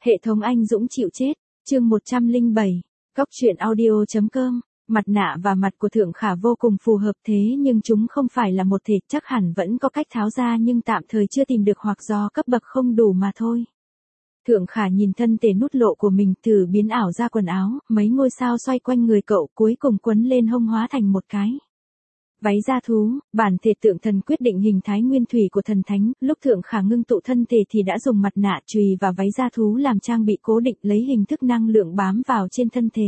Hệ thống anh Dũng chịu chết, chương 107, Góc truyện audio.com, mặt nạ và mặt của Thượng Khả vô cùng phù hợp thế nhưng chúng không phải là một thể, chắc hẳn vẫn có cách tháo ra nhưng tạm thời chưa tìm được hoặc do cấp bậc không đủ mà thôi. Thượng Khả nhìn thân thể nút lộ của mình thử biến ảo ra quần áo, mấy ngôi sao xoay quanh người cậu cuối cùng quấn lên hông hóa thành một cái váy da thú, bản thể tượng thần quyết định hình thái nguyên thủy của thần thánh, lúc Thượng Khả ngưng tụ thân thể thì đã dùng mặt nạ chùy và váy da thú làm trang bị cố định lấy hình thức năng lượng bám vào trên thân thể.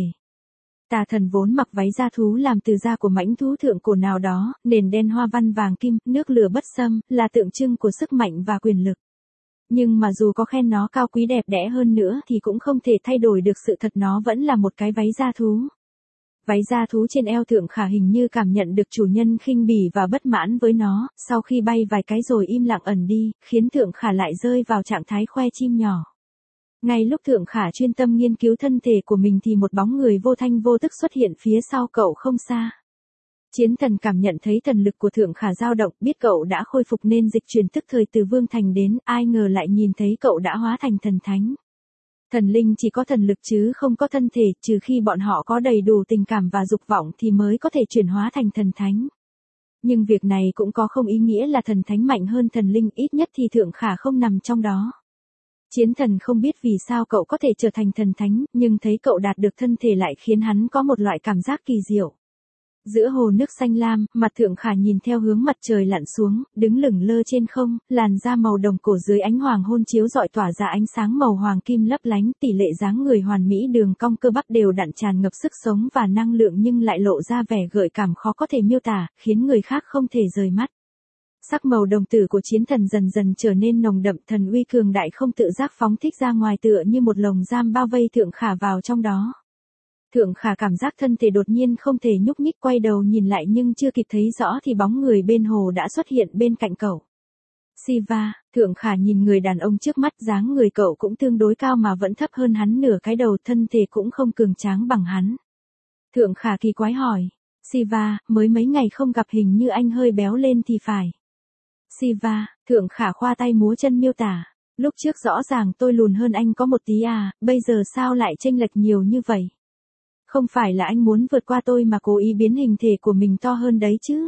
Tà thần vốn mặc váy da thú làm từ da của mãnh thú thượng cổ nào đó, nền đen hoa văn vàng kim, nước lửa bất xâm, là tượng trưng của sức mạnh và quyền lực. Nhưng mà dù có khen nó cao quý đẹp đẽ hơn nữa thì cũng không thể thay đổi được sự thật nó vẫn là một cái váy da thú. Váy da thú trên eo Thượng Khả hình như cảm nhận được chủ nhân khinh bỉ và bất mãn với nó, sau khi bay vài cái rồi im lặng ẩn đi, khiến Thượng Khả lại rơi vào trạng thái khoe chim nhỏ. Ngay lúc Thượng Khả chuyên tâm nghiên cứu thân thể của mình thì một bóng người vô thanh vô tức xuất hiện phía sau cậu không xa. Chiến thần cảm nhận thấy thần lực của Thượng Khả dao động, biết cậu đã khôi phục nên dịch chuyển tức thời từ Vương Thành đến, ai ngờ lại nhìn thấy cậu đã hóa thành thần thánh. Thần linh chỉ có thần lực chứ không có thân thể, trừ khi bọn họ có đầy đủ tình cảm và dục vọng thì mới có thể chuyển hóa thành thần thánh. Nhưng việc này cũng có không ý nghĩa là thần thánh mạnh hơn thần linh, ít nhất thì Thượng Khả không nằm trong đó. Chiến thần không biết vì sao cậu có thể trở thành thần thánh, nhưng thấy cậu đạt được thân thể lại khiến hắn có một loại cảm giác kỳ diệu. Giữa hồ nước xanh lam, mặt Thượng Khả nhìn theo hướng mặt trời lặn xuống, đứng lửng lơ trên không, làn da màu đồng cổ dưới ánh hoàng hôn chiếu rọi tỏa ra ánh sáng màu hoàng kim lấp lánh, tỷ lệ dáng người hoàn mỹ, đường cong cơ bắp đều đặn tràn ngập sức sống và năng lượng nhưng lại lộ ra vẻ gợi cảm khó có thể miêu tả, khiến người khác không thể rời mắt. Sắc màu đồng tử của chiến thần dần dần trở nên nồng đậm, thần uy cường đại không tự giác phóng thích ra ngoài tựa như một lồng giam bao vây Thượng Khả vào trong đó. Thượng Khả cảm giác thân thể đột nhiên không thể nhúc nhích, quay đầu nhìn lại nhưng chưa kịp thấy rõ thì bóng người bên hồ đã xuất hiện bên cạnh cậu. Siva, Thượng Khả nhìn người đàn ông trước mắt, dáng người cậu cũng tương đối cao mà vẫn thấp hơn hắn nửa cái đầu, thân thể cũng không cường tráng bằng hắn. Thượng Khả kỳ quái hỏi, Siva, mới mấy ngày không gặp hình như anh hơi béo lên thì phải. Siva, Thượng Khả khoa tay múa chân miêu tả, lúc trước rõ ràng tôi lùn hơn anh có một tí à, bây giờ sao lại chênh lệch nhiều như vậy? Không phải là anh muốn vượt qua tôi mà cố ý biến hình thể của mình to hơn đấy chứ?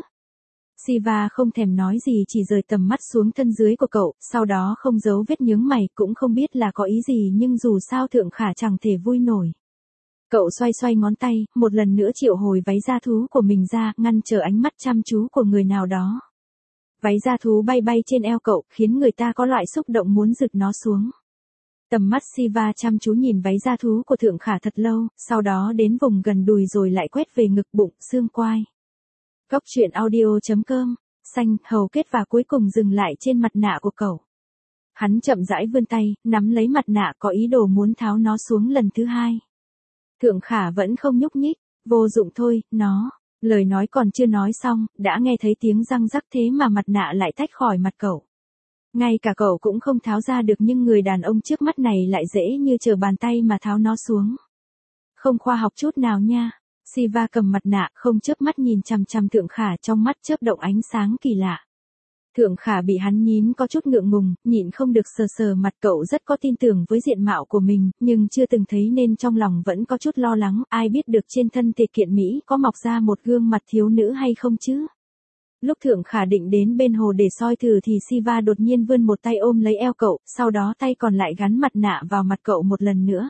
Siva không thèm nói gì, chỉ rời tầm mắt xuống thân dưới của cậu, sau đó không giấu vết nhướng mày, cũng không biết là có ý gì nhưng dù sao Thượng Khả chẳng thể vui nổi. Cậu xoay xoay ngón tay, một lần nữa triệu hồi váy da thú của mình ra, ngăn trở ánh mắt chăm chú của người nào đó. Váy da thú bay bay trên eo cậu, khiến người ta có loại xúc động muốn giựt nó xuống. Tầm mắt Siva chăm chú nhìn váy da thú của Thượng Khả thật lâu, sau đó đến vùng gần đùi rồi lại quét về ngực, bụng, xương quai. Góc truyện audio.com, xanh, hầu kết và cuối cùng dừng lại trên mặt nạ của cậu. Hắn chậm rãi vươn tay, nắm lấy mặt nạ có ý đồ muốn tháo nó xuống lần thứ hai. Thượng Khả vẫn không nhúc nhích, vô dụng thôi, nó. Lời nói còn chưa nói xong, đã nghe thấy tiếng răng rắc thế mà mặt nạ lại tách khỏi mặt cậu. Ngay cả cậu cũng không tháo ra được nhưng người đàn ông trước mắt này lại dễ như trở bàn tay mà tháo nó xuống. Không khoa học chút nào nha. Siva cầm mặt nạ không chớp mắt nhìn chằm chằm Thượng Khả, trong mắt chớp động ánh sáng kỳ lạ. Thượng Khả bị hắn nhín có chút ngượng ngùng, nhịn không được sờ sờ mặt cậu, rất có tin tưởng với diện mạo của mình, nhưng chưa từng thấy nên trong lòng vẫn có chút lo lắng, ai biết được trên thân thể kiện Mỹ có mọc ra một gương mặt thiếu nữ hay không chứ. Lúc Thượng Khả định đến bên hồ để soi thử thì Siva đột nhiên vươn một tay ôm lấy eo cậu, sau đó tay còn lại gắn mặt nạ vào mặt cậu một lần nữa.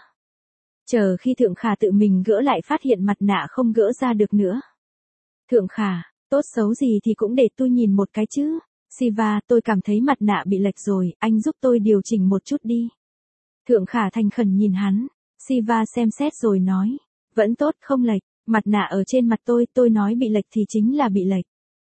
Chờ khi Thượng Khả tự mình gỡ lại phát hiện mặt nạ không gỡ ra được nữa. Thượng Khả, tốt xấu gì thì cũng để tôi nhìn một cái chứ. Siva, tôi cảm thấy mặt nạ bị lệch rồi, anh giúp tôi điều chỉnh một chút đi. Thượng Khả thành khẩn nhìn hắn. Siva xem xét rồi nói, vẫn tốt, không lệch, mặt nạ ở trên mặt tôi nói bị lệch thì chính là bị lệch.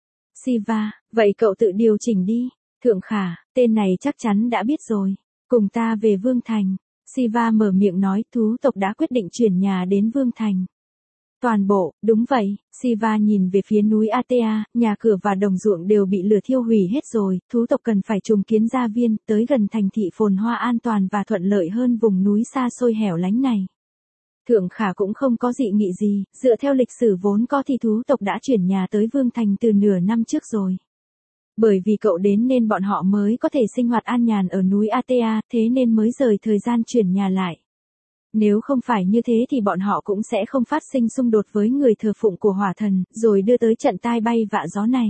Siva, vậy cậu tự điều chỉnh đi. Thượng Khả, tên này chắc chắn đã biết rồi. Cùng ta về Vương Thành. Siva mở miệng nói, thú tộc đã quyết định chuyển nhà đến Vương Thành. Toàn bộ, đúng vậy. Siva nhìn về phía núi Atea, nhà cửa và đồng ruộng đều bị lửa thiêu hủy hết rồi, thú tộc cần phải trùng kiến gia viên, tới gần thành thị phồn hoa an toàn và thuận lợi hơn vùng núi xa xôi hẻo lánh này. Thượng Khả cũng không có dị nghị gì, dựa theo lịch sử vốn có thì thú tộc đã chuyển nhà tới Vương Thành từ nửa năm trước rồi. Bởi vì cậu đến nên bọn họ mới có thể sinh hoạt an nhàn ở núi Atea, thế nên mới rời thời gian chuyển nhà lại. Nếu không phải như thế thì bọn họ cũng sẽ không phát sinh xung đột với người thờ phụng của hỏa thần, rồi đưa tới trận tai bay vạ gió này.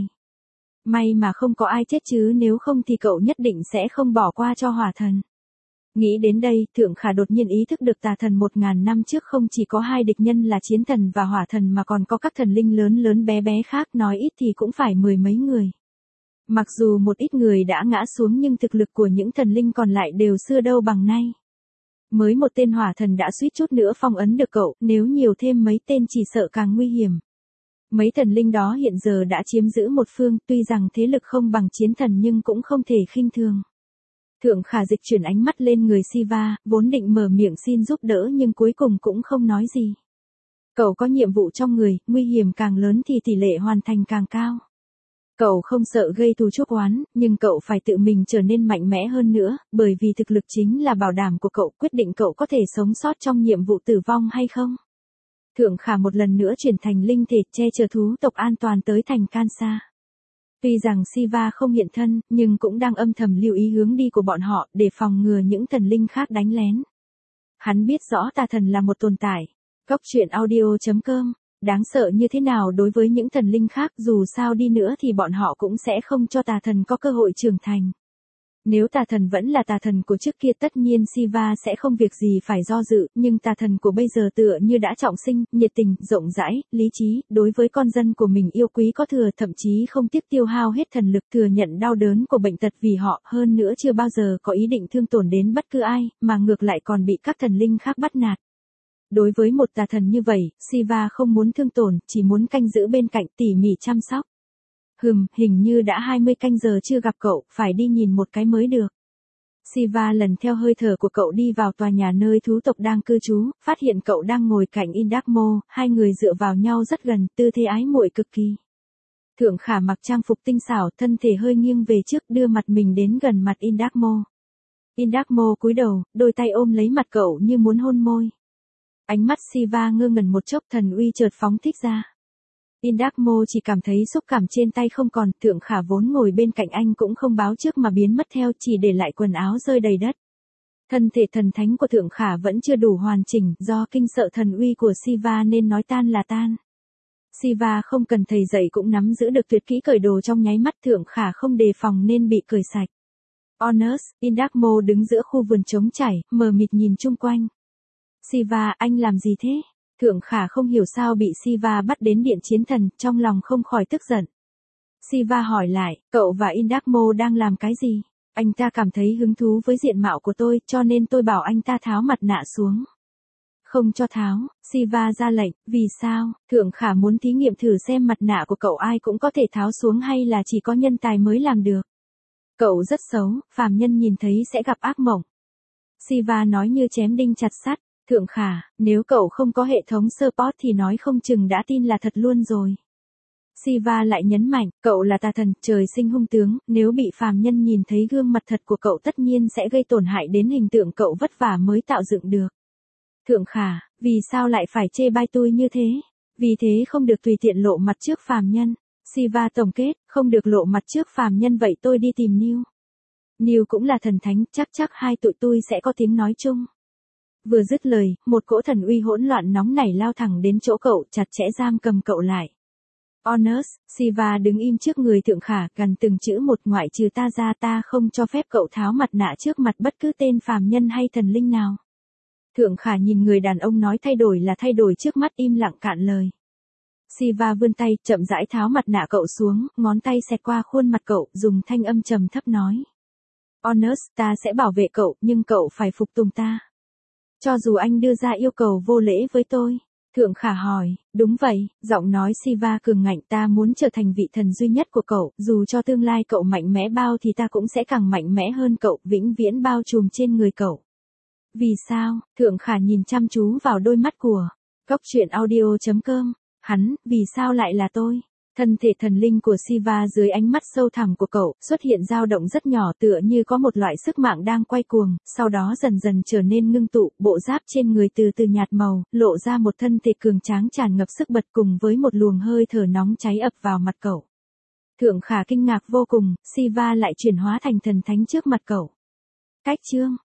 May mà không có ai chết chứ nếu không thì cậu nhất định sẽ không bỏ qua cho hỏa thần. Nghĩ đến đây, Thượng Khả đột nhiên ý thức được tà thần 1000 năm trước không chỉ có hai địch nhân là chiến thần và hỏa thần mà còn có các thần linh lớn lớn bé bé khác, nói ít thì cũng phải 10 mấy người. Mặc dù một ít người đã ngã xuống nhưng thực lực của những thần linh còn lại đều xưa đâu bằng nay. Mới một tên hỏa thần đã suýt chút nữa phong ấn được cậu, nếu nhiều thêm mấy tên chỉ sợ càng nguy hiểm. Mấy thần linh đó hiện giờ đã chiếm giữ một phương, tuy rằng thế lực không bằng chiến thần nhưng cũng không thể khinh thường. Thượng Khả dịch chuyển ánh mắt lên người Siva, vốn định mở miệng xin giúp đỡ nhưng cuối cùng cũng không nói gì. Cậu có nhiệm vụ trong người, nguy hiểm càng lớn thì tỷ lệ hoàn thành càng cao. Cậu không sợ gây thù chuốc oán, nhưng cậu phải tự mình trở nên mạnh mẽ hơn nữa, bởi vì thực lực chính là bảo đảm của cậu, quyết định cậu có thể sống sót trong nhiệm vụ tử vong hay không. Thượng Khả một lần nữa chuyển thành linh thể che chở thú tộc an toàn tới thành Kansa. Tuy rằng Siva không hiện thân, nhưng cũng đang âm thầm lưu ý hướng đi của bọn họ để phòng ngừa những thần linh khác đánh lén. Hắn biết rõ tà thần là một tồn tại. Góc truyện audio.com Đáng sợ như thế nào đối với những thần linh khác, dù sao đi nữa thì bọn họ cũng sẽ không cho tà thần có cơ hội trưởng thành. Nếu tà thần vẫn là tà thần của trước kia tất nhiên Siva sẽ không việc gì phải do dự, nhưng tà thần của bây giờ tựa như đã trọng sinh, nhiệt tình, rộng rãi, lý trí, đối với con dân của mình yêu quý có thừa, thậm chí không tiếc tiêu hao hết thần lực thừa nhận đau đớn của bệnh tật vì họ, hơn nữa chưa bao giờ có ý định thương tổn đến bất cứ ai, mà ngược lại còn bị các thần linh khác bắt nạt. Đối với một tà thần như vậy, Siva không muốn thương tổn, chỉ muốn canh giữ bên cạnh tỉ mỉ chăm sóc. Hình như đã 20 canh giờ chưa gặp cậu, phải đi nhìn một cái mới được. Siva lần theo hơi thở của cậu đi vào tòa nhà nơi thú tộc đang cư trú, phát hiện cậu đang ngồi cạnh Indakmo, hai người dựa vào nhau rất gần, tư thế ái muội cực kỳ. Thượng Khả mặc trang phục tinh xảo, thân thể hơi nghiêng về trước, đưa mặt mình đến gần mặt Indakmo. Indakmo cúi đầu, đôi tay ôm lấy mặt cậu như muốn hôn môi. Ánh mắt Siva ngơ ngẩn một chốc, thần uy chợt phóng thích ra. Indakmo chỉ cảm thấy xúc cảm trên tay không còn, Thượng Khả vốn ngồi bên cạnh anh cũng không báo trước mà biến mất theo, chỉ để lại quần áo rơi đầy đất. Thân thể thần thánh của Thượng Khả vẫn chưa đủ hoàn chỉnh, do kinh sợ thần uy của Siva nên nói tan là tan. Siva không cần thầy dạy cũng nắm giữ được tuyệt kỹ cởi đồ trong nháy mắt, Thượng Khả không đề phòng nên bị cởi sạch. Honest, Indakmo đứng giữa khu vườn trống trải, mờ mịt nhìn chung quanh. Siva, anh làm gì thế? Thượng Khả không hiểu sao bị Siva bắt đến điện chiến thần, trong lòng không khỏi tức giận. Siva hỏi lại, cậu và Indakmo đang làm cái gì? Anh ta cảm thấy hứng thú với diện mạo của tôi, cho nên tôi bảo anh ta tháo mặt nạ xuống. Không cho tháo, Siva ra lệnh, vì sao? Thượng Khả muốn thí nghiệm thử xem mặt nạ của cậu ai cũng có thể tháo xuống hay là chỉ có nhân tài mới làm được. Cậu rất xấu, phàm nhân nhìn thấy sẽ gặp ác mộng. Siva nói như chém đinh chặt sắt. Thượng Khả, nếu cậu không có hệ thống support thì nói không chừng đã tin là thật luôn rồi. Siva lại nhấn mạnh, cậu là tà thần, trời sinh hung tướng, nếu bị phàm nhân nhìn thấy gương mặt thật của cậu tất nhiên sẽ gây tổn hại đến hình tượng cậu vất vả mới tạo dựng được. Thượng Khả, vì sao lại phải chê bai tôi như thế? Vì thế không được tùy tiện lộ mặt trước phàm nhân. Siva tổng kết, không được lộ mặt trước phàm nhân vậy tôi đi tìm Neil. Neil cũng là thần thánh, chắc hai tụi tôi sẽ có tiếng nói chung. Vừa dứt lời, một cỗ thần uy hỗn loạn nóng nảy lao thẳng đến chỗ cậu, chặt chẽ giam cầm cậu lại. Honest, Siva đứng im trước người Thượng Khả, gần từng chữ một, ngoại trừ ta ra ta không cho phép cậu tháo mặt nạ trước mặt bất cứ tên phàm nhân hay thần linh nào. Thượng Khả nhìn người đàn ông nói thay đổi là thay đổi trước mắt, im lặng cạn lời. Siva vươn tay, chậm rãi tháo mặt nạ cậu xuống, ngón tay xẹt qua khuôn mặt cậu, dùng thanh âm trầm thấp nói. Honest, ta sẽ bảo vệ cậu, nhưng cậu phải phục tùng ta. Cho dù anh đưa ra yêu cầu vô lễ với tôi. Thượng Khả hỏi, đúng vậy, giọng nói Siva cường ngạnh, ta muốn trở thành vị thần duy nhất của cậu, dù cho tương lai cậu mạnh mẽ bao thì ta cũng sẽ càng mạnh mẽ hơn cậu, vĩnh viễn bao trùm trên người cậu. Vì sao? Thượng Khả nhìn chăm chú vào đôi mắt của Góc truyện audio.com. Hắn, vì sao lại là tôi? Thân thể thần linh của Siva dưới ánh mắt sâu thẳm của cậu, xuất hiện dao động rất nhỏ tựa như có một loại sức mạnh đang quay cuồng, sau đó dần dần trở nên ngưng tụ, bộ giáp trên người từ từ nhạt màu, lộ ra một thân thể cường tráng tràn ngập sức bật cùng với một luồng hơi thở nóng cháy ập vào mặt cậu. Thượng Khả kinh ngạc vô cùng, Siva lại chuyển hóa thành thần thánh trước mặt cậu. Cách chương